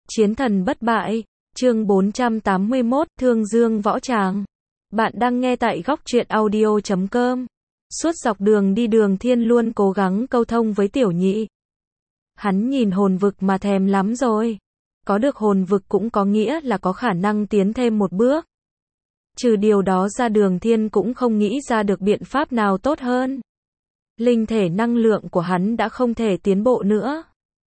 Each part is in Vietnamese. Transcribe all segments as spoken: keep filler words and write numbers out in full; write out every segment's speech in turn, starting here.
Chiến thần bất bại, chương bốn trăm tám mươi mốt, Thương Dương Võ Tràng. Bạn đang nghe tại góc truyện audio chấm com. Suốt dọc đường đi Đường Thiên luôn cố gắng câu thông với Tiểu Nhị. Hắn nhìn hồn vực mà thèm lắm rồi. Có được hồn vực cũng có nghĩa là có khả năng tiến thêm một bước. Trừ điều đó ra Đường Thiên cũng không nghĩ ra được biện pháp nào tốt hơn. Linh thể năng lượng của hắn đã không thể tiến bộ nữa.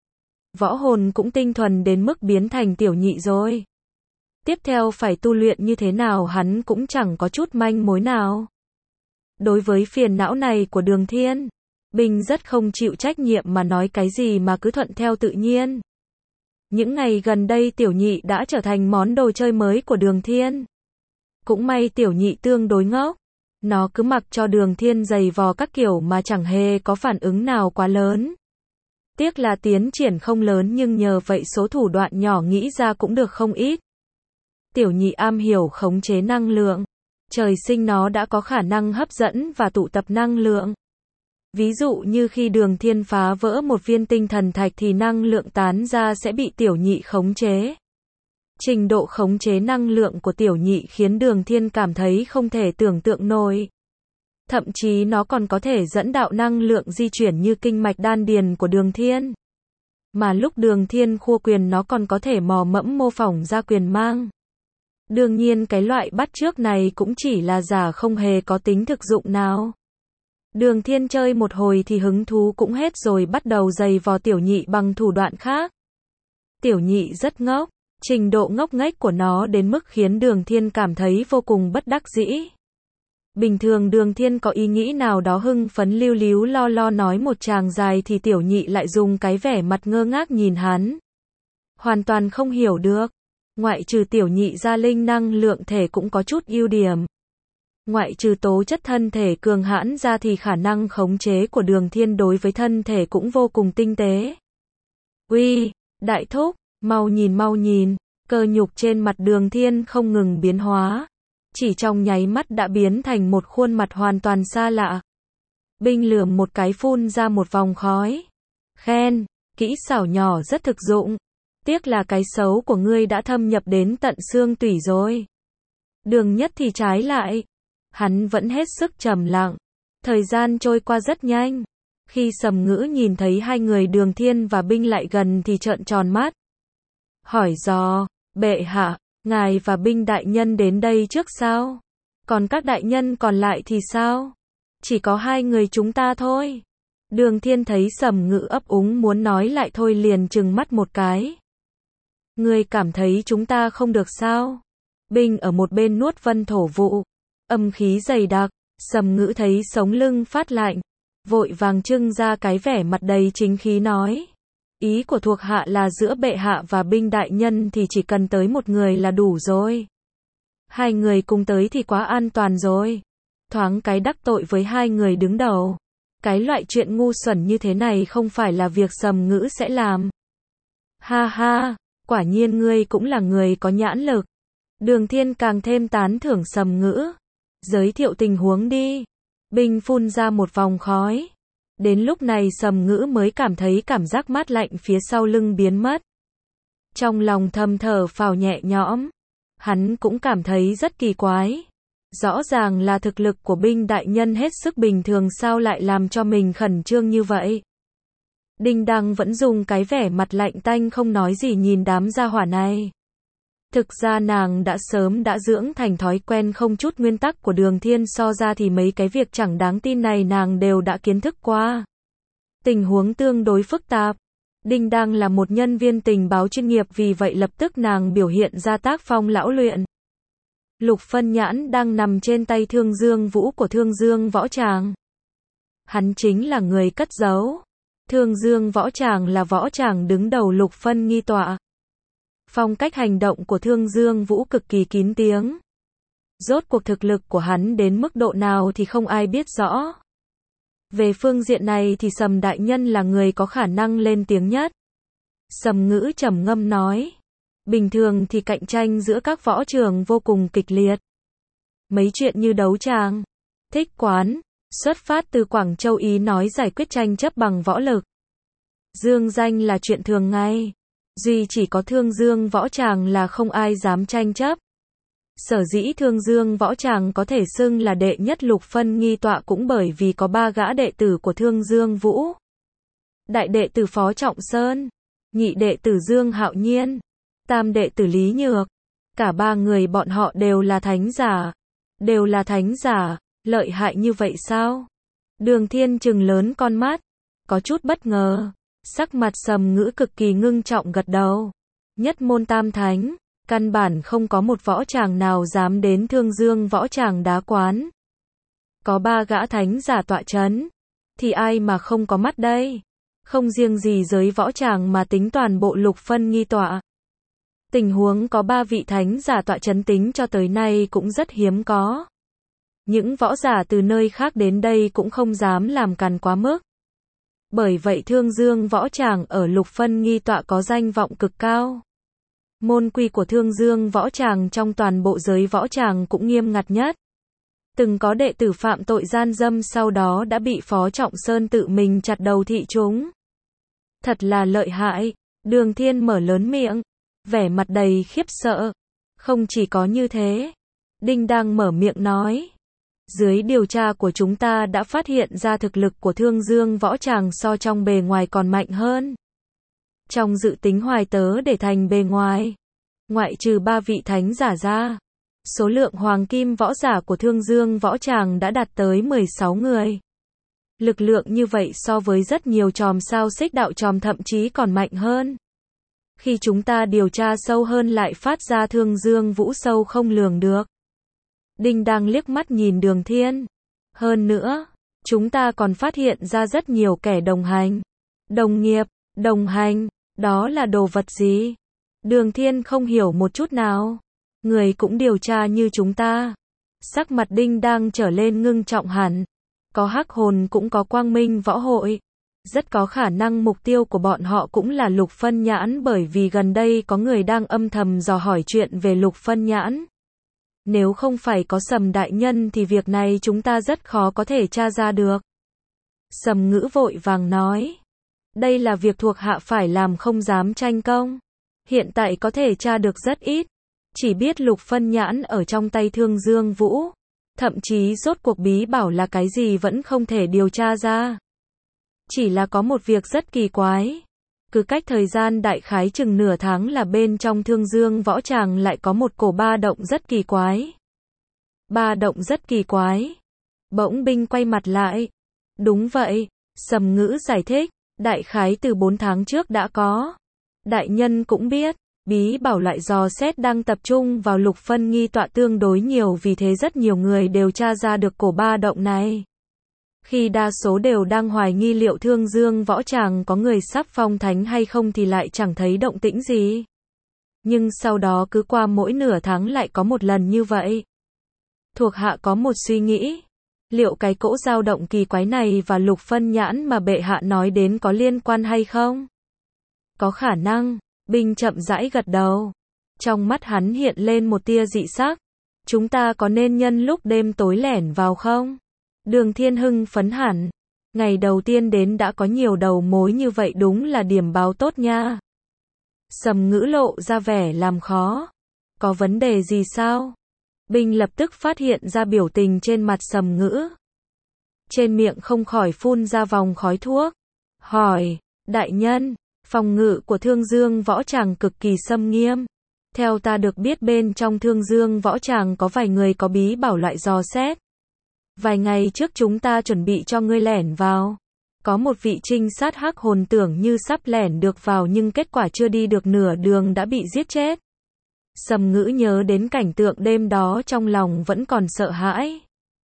Võ hồn cũng tinh thuần đến mức biến thành Tiểu Nhị rồi. Tiếp theo phải tu luyện như thế nào hắn cũng chẳng có chút manh mối nào. Đối với phiền não này của Đường Thiên, Binh rất không chịu trách nhiệm mà nói cái gì mà cứ thuận theo tự nhiên. Những ngày gần đây Tiểu Nhị đã trở thành món đồ chơi mới của Đường Thiên. Cũng may Tiểu Nhị tương đối ngốc. Nó cứ mặc cho Đường Thiên giày vò các kiểu mà chẳng hề có phản ứng nào quá lớn. Tiếc là tiến triển không lớn nhưng nhờ vậy số thủ đoạn nhỏ nghĩ ra cũng được không ít. Tiểu Nhị am hiểu khống chế năng lượng. Trời sinh nó đã có khả năng hấp dẫn và tụ tập năng lượng. Ví dụ như khi Đường Thiên phá vỡ một viên tinh thần thạch thì năng lượng tán ra sẽ bị Tiểu Nhị khống chế. Trình độ khống chế năng lượng của Tiểu Nhị khiến Đường Thiên cảm thấy không thể tưởng tượng nổi. Thậm chí nó còn có thể dẫn đạo năng lượng di chuyển như kinh mạch đan điền của Đường Thiên. Mà lúc Đường Thiên khua quyền nó còn có thể mò mẫm mô phỏng ra quyền mang. Đương nhiên cái loại bắt chước này cũng chỉ là giả không hề có tính thực dụng nào. Đường Thiên chơi một hồi thì hứng thú cũng hết rồi bắt đầu giày vò Tiểu Nhị bằng thủ đoạn khác. Tiểu Nhị rất ngốc, trình độ ngốc nghếch của nó đến mức khiến Đường Thiên cảm thấy vô cùng bất đắc dĩ. Bình thường Đường Thiên có ý nghĩ nào đó hưng phấn lưu líu lo lo nói một tràng dài thì Tiểu Nhị lại dùng cái vẻ mặt ngơ ngác nhìn hắn. Hoàn toàn không hiểu được. Ngoại trừ Tiểu Nhị ra linh năng lượng thể cũng có chút ưu điểm. Ngoại trừ tố chất thân thể cường hãn ra thì khả năng khống chế của Đường Thiên đối với thân thể cũng vô cùng tinh tế. Uy, đại thúc, mau nhìn mau nhìn, cơ nhục trên mặt Đường Thiên không ngừng biến hóa. Chỉ trong nháy mắt đã biến thành một khuôn mặt hoàn toàn xa lạ. Binh lườm một cái phun ra một vòng khói. Khen, kỹ xảo nhỏ rất thực dụng. Tiếc là cái xấu của ngươi đã thâm nhập đến tận xương tủy rồi. Đường Nhất thì trái lại. Hắn vẫn hết sức trầm lặng. Thời gian trôi qua rất nhanh. Khi Sầm Ngữ nhìn thấy hai người Đường Thiên và Binh lại gần thì trợn tròn mắt. Hỏi dò, bệ hạ, ngài và Binh đại nhân đến đây trước sao? Còn các đại nhân còn lại thì sao? Chỉ có hai người chúng ta thôi. Đường Thiên thấy Sầm Ngữ ấp úng muốn nói lại thôi liền trừng mắt một cái. Ngươi cảm thấy chúng ta không được sao? Binh ở một bên nuốt vân thổ vụ. Âm khí dày đặc, Sầm Ngữ thấy sống lưng phát lạnh. Vội vàng trưng ra cái vẻ mặt đầy chính khí nói. Ý của thuộc hạ là giữa bệ hạ và Binh đại nhân thì chỉ cần tới một người là đủ rồi. Hai người cùng tới thì quá an toàn rồi. Thoáng cái đắc tội với hai người đứng đầu. Cái loại chuyện ngu xuẩn như thế này không phải là việc Sầm Ngữ sẽ làm. Ha ha, quả nhiên ngươi cũng là người có nhãn lực. Đường Thiên càng thêm tán thưởng Sầm Ngữ. Giới thiệu tình huống đi. Binh phun ra một vòng khói. Đến lúc này Sầm Ngữ mới cảm thấy cảm giác mát lạnh phía sau lưng biến mất. Trong lòng thầm thở phào nhẹ nhõm. Hắn cũng cảm thấy rất kỳ quái. Rõ ràng là thực lực của Binh đại nhân hết sức bình thường sao lại làm cho mình khẩn trương như vậy. Đinh Đăng vẫn dùng cái vẻ mặt lạnh tanh không nói gì nhìn đám gia hỏa này. Thực ra nàng đã sớm đã dưỡng thành thói quen không chút nguyên tắc của Đường Thiên so ra thì mấy cái việc chẳng đáng tin này nàng đều đã kiến thức qua. Tình huống tương đối phức tạp. Đinh Đăng là một nhân viên tình báo chuyên nghiệp vì vậy lập tức nàng biểu hiện ra tác phong lão luyện. Lục Phân Nhãn đang nằm trên tay Thương Dương Vũ của Thương Dương Võ Tràng. Hắn chính là người cất giấu. Thương Dương Võ Tràng là võ tràng đứng đầu Lục Phân nghi tọa. Phong cách hành động của Thương Dương Vũ cực kỳ kín tiếng. Rốt cuộc thực lực của hắn đến mức độ nào thì không ai biết rõ. Về phương diện này thì Sầm đại nhân là người có khả năng lên tiếng nhất. Sầm Ngữ trầm ngâm nói. Bình thường thì cạnh tranh giữa các võ trường vô cùng kịch liệt. Mấy chuyện như đấu tràng, thích quán, xuất phát từ Quảng Châu ý nói giải quyết tranh chấp bằng võ lực. Dương danh là chuyện thường ngày. Duy chỉ có Thương Dương Võ Tràng là không ai dám tranh chấp. Sở dĩ Thương Dương Võ Tràng có thể xưng là đệ nhất lục phân nghi tọa cũng bởi vì có ba gã đệ tử của Thương Dương Vũ. Đại đệ tử Phó Trọng Sơn, nhị đệ tử Dương Hạo Nhiên, tam đệ tử Lý Nhược. Cả ba người bọn họ đều là thánh giả. Đều là thánh giả, lợi hại như vậy sao? Đường Thiên trừng lớn con mắt, có chút bất ngờ. Sắc mặt Sầm Ngữ cực kỳ ngưng trọng gật đầu. Nhất môn tam thánh, căn bản không có một võ tràng nào dám đến Thương Dương Võ Tràng đá quán. Có ba gã thánh giả tọa chấn, thì ai mà không có mắt đây? Không riêng gì giới võ tràng mà tính toàn bộ lục phân nghi tọa. Tình huống có ba vị thánh giả tọa chấn tính cho tới nay cũng rất hiếm có. Những võ giả từ nơi khác đến đây cũng không dám làm càn quá mức. Bởi vậy Thương Dương Võ Tràng ở lục phân nghi tọa có danh vọng cực cao. Môn quy của Thương Dương Võ Tràng trong toàn bộ giới võ tràng cũng nghiêm ngặt nhất. Từng có đệ tử phạm tội gian dâm sau đó đã bị Phó Trọng Sơn tự mình chặt đầu thị chúng. Thật là lợi hại. Đường Thiên mở lớn miệng, vẻ mặt đầy khiếp sợ. Không chỉ có như thế, Đinh đang mở miệng nói. Dưới điều tra của chúng ta đã phát hiện ra thực lực của Thương Dương Võ Tràng so trong bề ngoài còn mạnh hơn. Trong dự tính hoài tớ để thành bề ngoài, ngoại trừ ba vị thánh giả ra, số lượng hoàng kim võ giả của Thương Dương Võ Tràng đã đạt tới mười sáu người. Lực lượng như vậy so với rất nhiều chòm sao xích đạo chòm thậm chí còn mạnh hơn. Khi chúng ta điều tra sâu hơn lại phát ra Thương Dương Vũ sâu không lường được. Đinh đang liếc mắt nhìn Đường Thiên. Hơn nữa, chúng ta còn phát hiện ra rất nhiều kẻ đồng hành. Đồng nghiệp, đồng hành, đó là đồ vật gì? Đường Thiên không hiểu một chút nào. Người cũng điều tra như chúng ta. Sắc mặt Đinh đang trở lên ngưng trọng hẳn. Có hắc hồn cũng có quang minh võ hội. Rất có khả năng mục tiêu của bọn họ cũng là lục phân nhãn bởi vì gần đây có người đang âm thầm dò hỏi chuyện về lục phân nhãn. Nếu không phải có Sầm đại nhân thì việc này chúng ta rất khó có thể tra ra được. Sầm Ngữ vội vàng nói. Đây là việc thuộc hạ phải làm không dám tranh công. Hiện tại có thể tra được rất ít. Chỉ biết lục phân nhãn ở trong tay Thương Dương Vũ. Thậm chí rốt cuộc bí bảo là cái gì vẫn không thể điều tra ra. Chỉ là có một việc rất kỳ quái. Cứ cách thời gian đại khái chừng nửa tháng là bên trong Thương Dương Võ Tràng lại có một cổ ba động rất kỳ quái. Ba động rất kỳ quái. Bỗng Binh quay mặt lại. Đúng vậy, Sầm Ngữ giải thích, đại khái từ bốn tháng trước đã có. Đại nhân cũng biết, bí bảo loại dò xét đang tập trung vào lục phân nghi tọa tương đối nhiều vì thế rất nhiều người đều tra ra được cổ ba động này. Khi đa số đều đang hoài nghi liệu Thương Dương Võ Tràng có người sắp phong thánh hay không thì lại chẳng thấy động tĩnh gì. Nhưng sau đó cứ qua mỗi nửa tháng lại có một lần như vậy. Thuộc hạ có một suy nghĩ. Liệu cái cỗ dao động kỳ quái này và lục phân nhãn mà bệ hạ nói đến có liên quan hay không? Có khả năng. Binh chậm rãi gật đầu. Trong mắt hắn hiện lên một tia dị sắc. Chúng ta có nên nhân lúc đêm tối lẻn vào không? Đường Thiên hưng phấn hẳn. Ngày đầu tiên đến đã có nhiều đầu mối như vậy đúng là điểm báo tốt nha. Sầm Ngữ lộ ra vẻ làm khó. Có vấn đề gì sao? Binh lập tức phát hiện ra biểu tình trên mặt Sầm Ngữ. Trên miệng không khỏi phun ra vòng khói thuốc. Hỏi, đại nhân, phòng ngự của Thương Dương Võ Tràng cực kỳ xâm nghiêm. Theo ta được biết bên trong Thương Dương Võ Tràng có vài người có bí bảo loại dò xét. Vài ngày trước chúng ta chuẩn bị cho ngươi lẻn vào. Có một vị trinh sát hắc hồn tưởng như sắp lẻn được vào nhưng kết quả chưa đi được nửa đường đã bị giết chết. Sầm Ngữ nhớ đến cảnh tượng đêm đó trong lòng vẫn còn sợ hãi.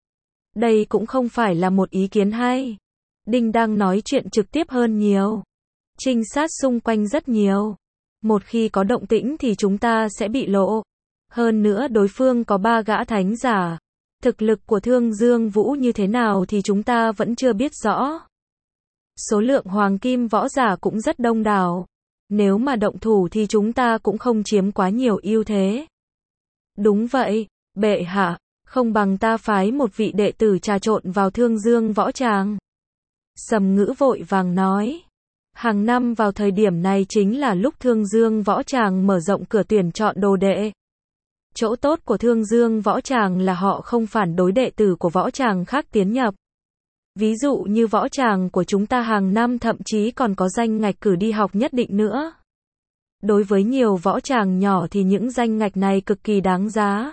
Đây cũng không phải là một ý kiến hay. Đinh đang nói chuyện trực tiếp hơn nhiều. Trinh sát xung quanh rất nhiều. Một khi có động tĩnh thì chúng ta sẽ bị lộ. Hơn nữa đối phương có ba gã thánh giả. Thực lực của Thương Dương Vũ như thế nào thì chúng ta vẫn chưa biết rõ. Số lượng hoàng kim võ giả cũng rất đông đảo. Nếu mà động thủ thì chúng ta cũng không chiếm quá nhiều ưu thế. Đúng vậy, bệ hạ, không bằng ta phái một vị đệ tử trà trộn vào Thương Dương Võ Tràng. Sầm Ngữ vội vàng nói. Hàng năm vào thời điểm này chính là lúc Thương Dương Võ Tràng mở rộng cửa tuyển chọn đồ đệ. Chỗ tốt của Thương Dương Võ Tràng là họ không phản đối đệ tử của võ tràng khác tiến nhập. Ví dụ như võ tràng của chúng ta hàng năm thậm chí còn có danh ngạch cử đi học nhất định nữa. Đối với nhiều võ tràng nhỏ thì những danh ngạch này cực kỳ đáng giá.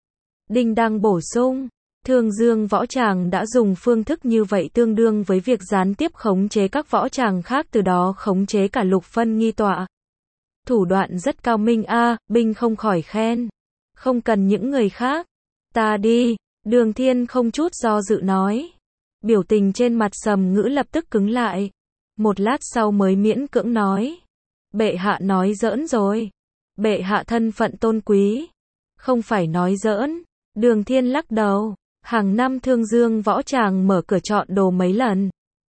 Đinh Đăng bổ sung, Thương Dương Võ Tràng đã dùng phương thức như vậy tương đương với việc gián tiếp khống chế các võ tràng khác, từ đó khống chế cả Lục Phân nghi tọa. Thủ đoạn rất cao minh a, à, Binh không khỏi khen. Không cần những người khác. Ta đi, Đường Thiên không chút do dự nói. Biểu tình trên mặt Sầm Ngữ lập tức cứng lại. Một lát sau mới miễn cưỡng nói. Bệ hạ nói giỡn rồi. Bệ hạ thân phận tôn quý. Không phải nói giỡn. Đường Thiên lắc đầu. Hàng năm Thương Dương Võ Tràng mở cửa chọn đồ mấy lần?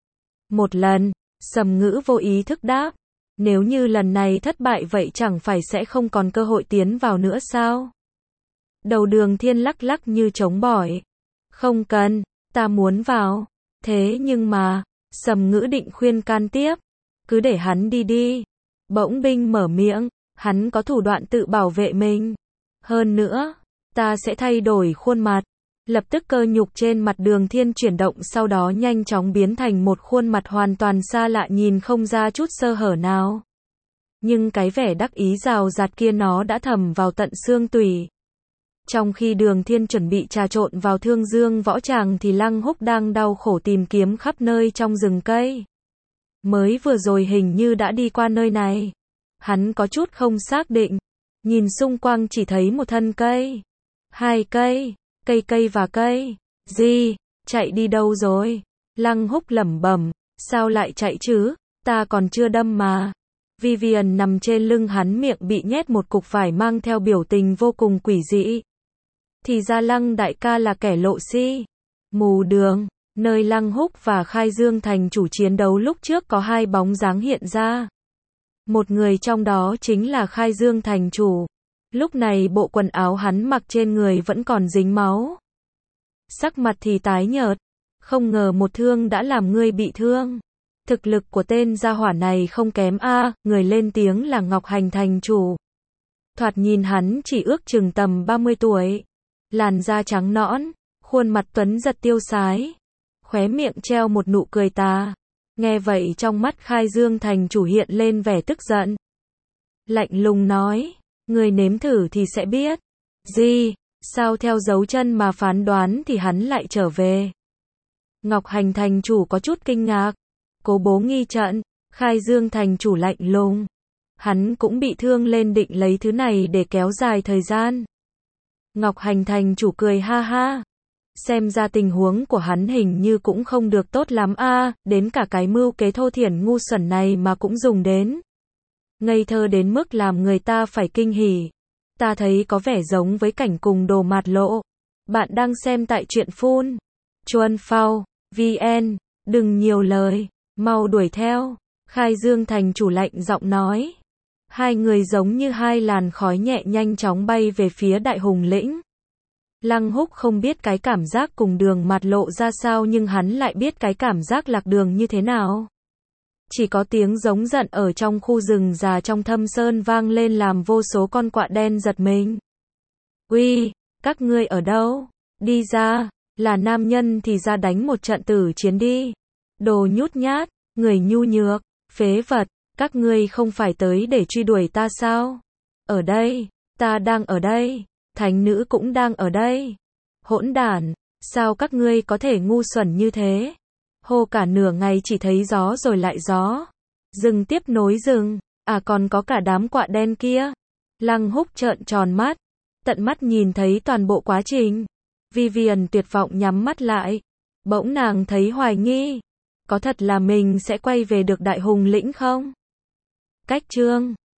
Một lần. Sầm Ngữ vô ý thức đáp. Nếu như lần này thất bại vậy chẳng phải sẽ không còn cơ hội tiến vào nữa sao? Đầu Đường Thiên lắc lắc như chống bỏi. Không cần, ta muốn vào. Thế nhưng mà, Sầm Ngữ định khuyên can tiếp. Cứ để hắn đi đi. Bỗng Binh mở miệng, hắn có thủ đoạn tự bảo vệ mình. Hơn nữa, ta sẽ thay đổi khuôn mặt. Lập tức cơ nhục trên mặt Đường Thiên chuyển động, sau đó nhanh chóng biến thành một khuôn mặt hoàn toàn xa lạ, nhìn không ra chút sơ hở nào. Nhưng cái vẻ đắc ý rào rạt kia nó đã thẩm vào tận xương tủy. Trong khi Đường Thiên chuẩn bị trà trộn vào Thương Dương Võ Tràng thì Lăng Húc đang đau khổ tìm kiếm khắp nơi trong rừng cây. Mới vừa rồi hình như đã đi qua nơi này. Hắn có chút không xác định. Nhìn xung quanh chỉ thấy một thân cây. Hai cây. Cây cây và cây. Gì? Chạy đi đâu rồi? Lăng Húc lẩm bẩm. Sao lại chạy chứ? Ta còn chưa đâm mà. Vivian nằm trên lưng hắn, miệng bị nhét một cục vải mang theo biểu tình vô cùng quỷ dị. Thì ra Lăng đại ca là kẻ lộ si. Mù đường. Nơi Lăng Húc và Khai Dương thành chủ chiến đấu lúc trước có hai bóng dáng hiện ra. Một người trong đó chính là Khai Dương thành chủ. Lúc này bộ quần áo hắn mặc trên người vẫn còn dính máu. Sắc mặt thì tái nhợt. Không ngờ một thương đã làm ngươi bị thương. Thực lực của tên gia hỏa này không kém a, à, người lên tiếng là Ngọc Hành thành chủ. Thoạt nhìn hắn chỉ ước chừng tầm ba mươi tuổi. Làn da trắng nõn, khuôn mặt tuấn giật tiêu sái. Khóe miệng treo một nụ cười tà. Nghe vậy trong mắt Khai Dương thành chủ hiện lên vẻ tức giận. Lạnh lùng nói, người nếm thử thì sẽ biết. Gì? Sao theo dấu chân mà phán đoán thì hắn lại trở về? Ngọc Hành thành chủ có chút kinh ngạc. Cố bố nghi trận. Khai Dương thành chủ lạnh lùng. Hắn cũng bị thương lên định lấy thứ này để kéo dài thời gian. Ngọc Hành thành chủ cười ha ha. Xem ra tình huống của hắn hình như cũng không được tốt lắm a, à, đến cả cái mưu kế thô thiển ngu xuẩn này mà cũng dùng đến. Ngây thơ đến mức làm người ta phải kinh hỉ. Ta thấy có vẻ giống với cảnh cùng Đồ Mạt Lộ. Bạn đang xem tại truyện phun. Chuan Phao, vê en, đừng nhiều lời, mau đuổi theo. Khai Dương thành chủ lạnh giọng nói. Hai người giống như hai làn khói nhẹ nhanh chóng bay về phía Đại Hùng Lĩnh. Lăng Húc không biết cái cảm giác cùng Đường Mạt Lộ ra sao, nhưng hắn lại biết cái cảm giác lạc đường như thế nào. Chỉ có tiếng giống giận ở trong khu rừng già trong thâm sơn vang lên làm vô số con quạ đen giật mình. Uy, các ngươi ở đâu? Đi ra, là nam nhân thì ra đánh một trận tử chiến đi. Đồ nhút nhát, người nhu nhược, phế vật, các ngươi không phải tới để truy đuổi ta sao? Ở đây, ta đang ở đây. Thánh nữ cũng đang ở đây. Hỗn đản, sao các ngươi có thể ngu xuẩn như thế? Hô cả nửa ngày chỉ thấy gió rồi lại gió. Rừng tiếp nối rừng, à còn có cả đám quạ đen kia. Lăng Húc trợn tròn mắt, tận mắt nhìn thấy toàn bộ quá trình. Vivian tuyệt vọng nhắm mắt lại. Bỗng nàng thấy hoài nghi. Có thật là mình sẽ quay về được Đại Hùng Lĩnh không? Cách chương